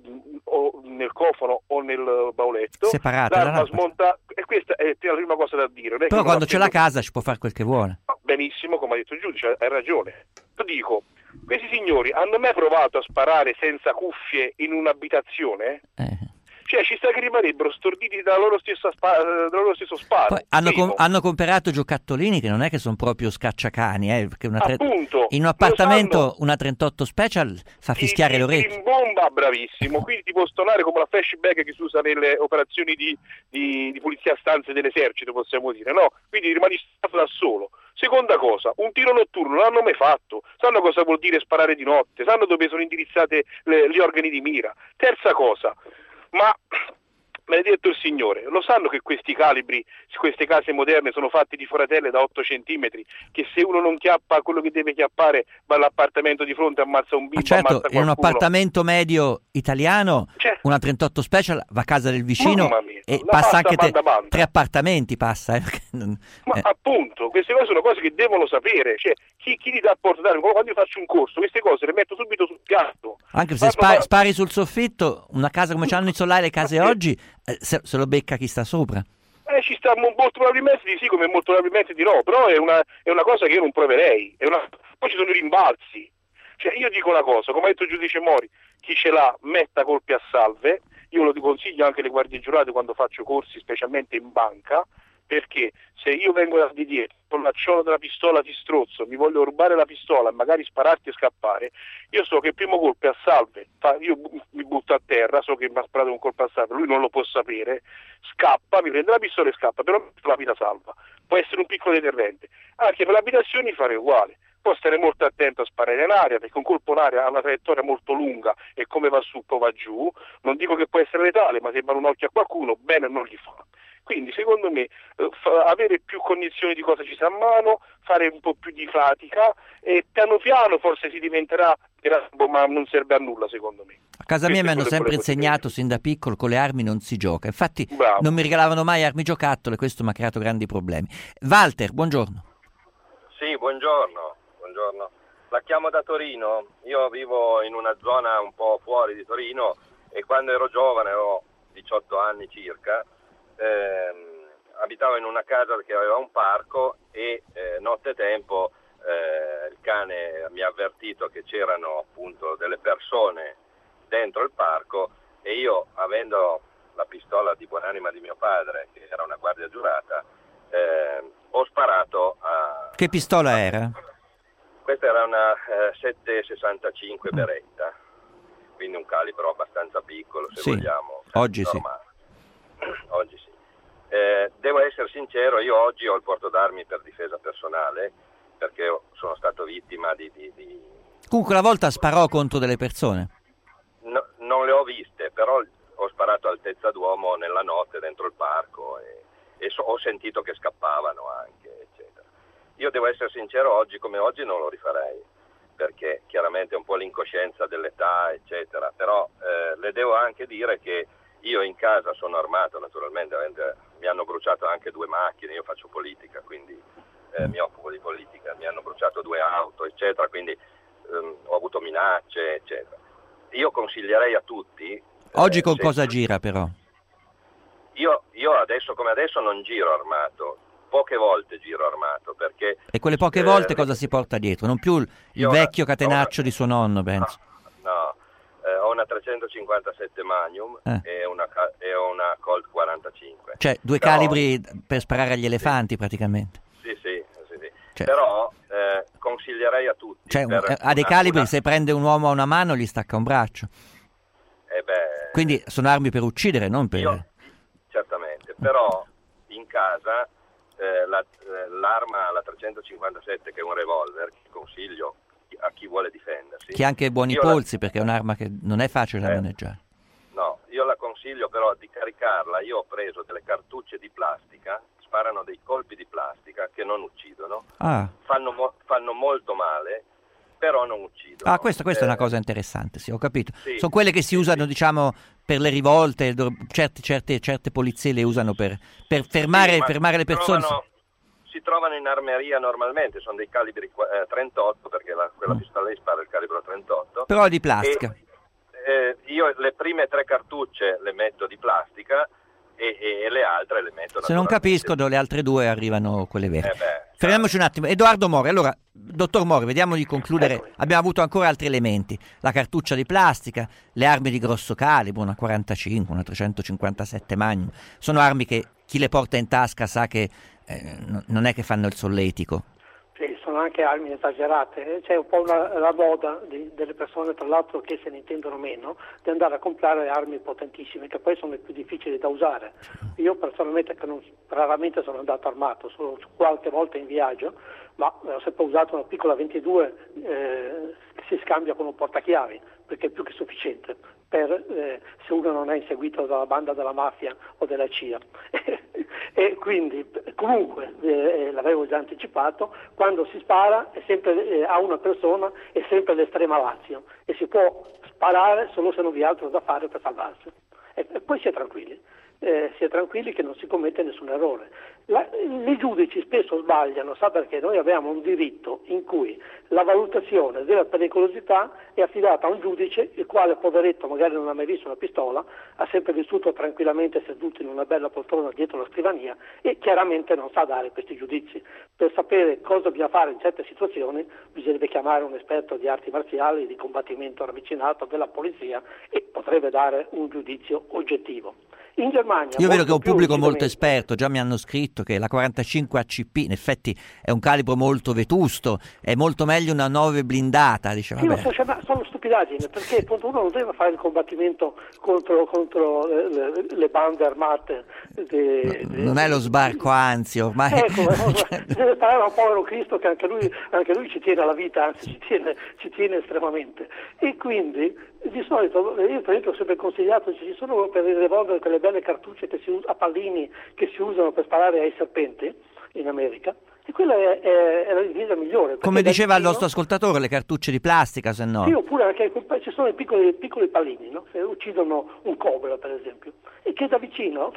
o nel cofano o nel bauletto, separate, l'arma smonta, e questa è la prima cosa da dire. Non è però che quando c'è la casa ci può fare quel che vuole. Benissimo, come ha detto il giudice, hai ragione. Io dico, questi signori hanno mai provato a sparare senza cuffie in un'abitazione? Cioè ci sta che rimarrebbero storditi dalla loro stesso sparo. Poi hanno comprato giocattolini che non è che sono proprio scacciacani, perché appunto, in un appartamento una 38 Special fa fischiare le orecchie. In bomba, bravissimo, quindi ti può stonare come la flashbang che si usa nelle operazioni di pulizia a stanze dell'esercito, possiamo dire, no? Quindi rimani stato da solo. Seconda cosa, un tiro notturno non l'hanno mai fatto, sanno cosa vuol dire sparare di notte, sanno dove sono indirizzate gli organi di mira. Terza cosa, ma maledetto il Signore, lo sanno che questi calibri, queste case moderne sono fatte di foratelle da 8 centimetri, che se uno non chiappa quello che deve chiappare va all'appartamento di fronte, ammazza un bimbo, certo, ammazza qualcuno. In un appartamento medio italiano, una 38 Special va a casa del vicino e passa anche banda. 3 appartamenti passa. Ma appunto, queste cose sono cose che devono sapere, cioè chi ti dà a portare, quando io faccio un corso, queste cose le metto subito sul piatto. Anche se spari sul soffitto, una casa come c'hanno i solari le case oggi, se lo becca chi sta sopra. ci sta molto probabilmente di sì come molto probabilmente di no, però è una cosa che io non proverei. Poi ci sono i rimbalzi. Cioè, io dico una cosa, come ha detto il giudice Mori, chi ce l'ha metta colpi a salve. Io lo consiglio anche alle guardie giurate quando faccio corsi, specialmente in banca, perché se io vengo da di dietro con l'acciolo della pistola ti strozzo, mi voglio rubare la pistola e magari spararti e scappare, io so che il primo colpo è a salve, io mi butto a terra, so che mi ha sparato un colpo a salve, lui non lo può sapere, scappa, mi prende la pistola e scappa, però la vita salva. Può essere un piccolo deterrente. Anche per le abitazioni fare uguale. Può stare molto attento a sparare in aria, perché un colpo in aria ha una traiettoria molto lunga e come va su poi va giù. Non dico che può essere letale, ma se va un occhio a qualcuno, bene non gli fa. Quindi secondo me avere più cognizione di cosa ci sta a mano, fare un po' più di fatica e piano piano forse si diventerà Rambo, ma non serve a nulla secondo me. A casa mia mi hanno sempre insegnato sin da piccolo con le armi non si gioca, infatti Bravo. Non mi regalavano mai armi giocattolo e questo mi ha creato grandi problemi. Walter, buongiorno. Sì, buongiorno. La chiamo da Torino, io vivo in una zona un po' fuori di Torino e quando ero giovane, ho 18 anni circa, abitavo in una casa che aveva un parco e nottetempo il cane mi ha avvertito che c'erano appunto delle persone dentro il parco e io, avendo la pistola di buonanima di mio padre, che era una guardia giurata, ho sparato a... Che pistola era? Questa era una 7,65 Beretta, quindi un calibro abbastanza piccolo, se vogliamo. Oggi normale. Oggi sì. Devo essere sincero, io oggi ho il porto d'armi per difesa personale, perché sono stato vittima di... Comunque una volta sparò contro delle persone? No, non le ho viste, però ho sparato a altezza d'uomo nella notte dentro il parco e ho sentito che scappavano anche, eccetera. Io devo essere sincero, oggi come oggi non lo rifarei, perché chiaramente è un po' l'incoscienza dell'età, eccetera, però le devo anche dire che io in casa sono armato, naturalmente, mi hanno bruciato anche 2 macchine, io faccio politica, quindi mi occupo di politica, mi hanno bruciato 2 auto, eccetera, quindi ho avuto minacce, eccetera. Io consiglierei a tutti... Oggi con cosa gira però? Io adesso come adesso non giro armato, poche volte giro armato perché... E quelle poche volte cosa si porta dietro? Non più il vecchio catenaccio di suo nonno, penso. No, ho una 357 Magnum e una Colt 45. Cioè 2 calibri per sparare agli elefanti praticamente. Sì. Cioè, però consiglierei a tutti... Cioè ha dei calibri, se prende un uomo a una mano gli stacca un braccio. Quindi sono armi per uccidere, non per... Certamente, però in casa l'arma, la 357, che è un revolver, che consiglio a chi vuole difendersi. Che ha anche buoni polsi, perché è un'arma che non è facile da maneggiare. No, io la consiglio però di caricarla. Io ho preso delle cartucce di plastica, sparano dei colpi di plastica che non uccidono, fanno molto male, però non uccidono. Questa è una cosa interessante, sì, ho capito. Sì, sono quelle che si usano, diciamo, per le rivolte, certe polizie le usano per fermare le persone. Si trovano in armeria normalmente, sono dei calibri 38, perché quella pistola lì spara il calibro 38. Però di plastica. Io le prime 3 cartucce le metto di plastica e le altre le metto... Se non capisco, le altre 2 arrivano quelle vere. Fermiamoci un attimo. Edoardo Mori, allora, dottor Mori, vediamo di concludere. Abbiamo avuto ancora altri elementi. La cartuccia di plastica, le armi di grosso calibro, una 45, una 357 Magnum. Sono armi che chi le porta in tasca sa che non è che fanno il solletico. Sì, sono anche armi esagerate. C'è un po' la moda delle persone, tra l'altro, che se ne intendono meno, di andare a comprare armi potentissime, che poi sono le più difficili da usare. Io personalmente, raramente sono andato armato, solo qualche volta in viaggio, ma ho sempre usato una piccola 22 che si scambia con un portachiavi, perché è più che sufficiente se uno non è inseguito dalla banda della mafia o della CIA. E quindi comunque l'avevo già anticipato, quando si spara è sempre a una persona, è sempre l'estrema ratio e si può sparare solo se non vi è altro da fare per salvarsi e poi si è tranquilli. si è tranquilli che non si commette nessun errore. I giudici spesso sbagliano, sa perché? Noi abbiamo un diritto in cui la valutazione della pericolosità è affidata a un giudice, il quale, poveretto, magari non ha mai visto una pistola, ha sempre vissuto tranquillamente seduto in una bella poltrona dietro la scrivania e chiaramente non sa dare questi giudizi. Per sapere cosa bisogna fare in certe situazioni bisognerebbe chiamare un esperto di arti marziali, di combattimento ravvicinato, della polizia, e potrebbe dare un giudizio oggettivo. In Germania, io vedo che è un pubblico molto esperto, già mi hanno scritto che la 45 ACP in effetti è un calibro molto vetusto, è molto meglio una 9 blindata, diciamo. Sì, sono stupidaggini, perché appunto uno non deve fare il combattimento contro le bande armate. Non è lo sbarco, anzi ormai... Ecco, deve sparare a un povero Cristo che anche lui ci tiene alla vita, anzi ci tiene estremamente. E quindi di solito, io per esempio ho sempre consigliato, ci sono per il revolver quelle belle cartucce a pallini che si usano per sparare ai serpenti in America, e quella è la difesa migliore. Come diceva il nostro ascoltatore, le cartucce di plastica, se no. Sì, oppure anche ci sono i piccoli pallini, no? Che uccidono un cobra, per esempio, e che da vicino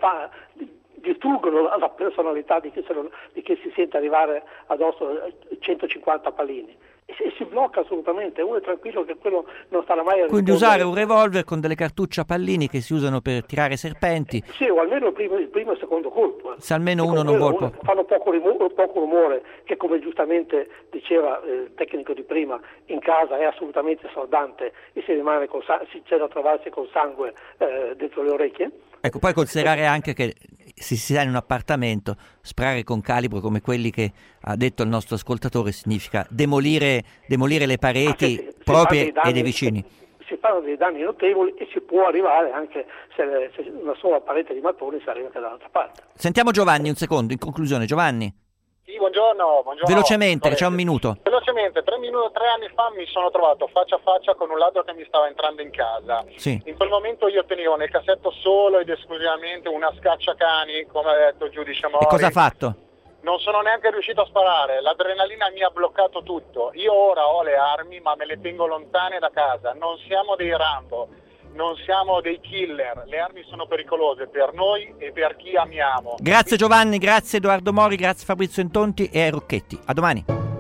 distruggono la personalità di chi si sente arrivare addosso 150 pallini. E si blocca assolutamente, uno è tranquillo che quello non starà mai a rispondere. Quindi usare un revolver con delle cartucce a pallini che si usano per tirare serpenti. Sì, o almeno il primo e il secondo colpo. Se almeno uno non vuole... Fanno poco rumore, che come giustamente diceva il tecnico di prima, in casa è assolutamente assordante e c'è da trovarsi col sangue dentro le orecchie. Ecco, poi considerare anche che se si sta in un appartamento, sparare con calibro come quelli che ha detto il nostro ascoltatore significa demolire le pareti proprie e dei vicini. Si fanno dei danni notevoli e si può arrivare anche se una sola parete di mattoni si arriva anche dall'altra parte. Sentiamo Giovanni un secondo, in conclusione. Giovanni. Sì, buongiorno. Velocemente, c'è un minuto. Velocemente, 3 anni fa mi sono trovato faccia a faccia con un ladro che mi stava entrando in casa. Sì. In quel momento io tenevo nel cassetto solo ed esclusivamente una scacciacani, come ha detto il giudice Mori. E cosa ha fatto? Non sono neanche riuscito a sparare, l'adrenalina mi ha bloccato tutto. Io ora ho le armi, ma me le tengo lontane da casa. Non siamo dei Rambo, non siamo dei killer. Le armi sono pericolose per noi e per chi amiamo. Grazie Giovanni, grazie Edoardo Mori, grazie Fabrizio Intonti e Rocchetti. A domani.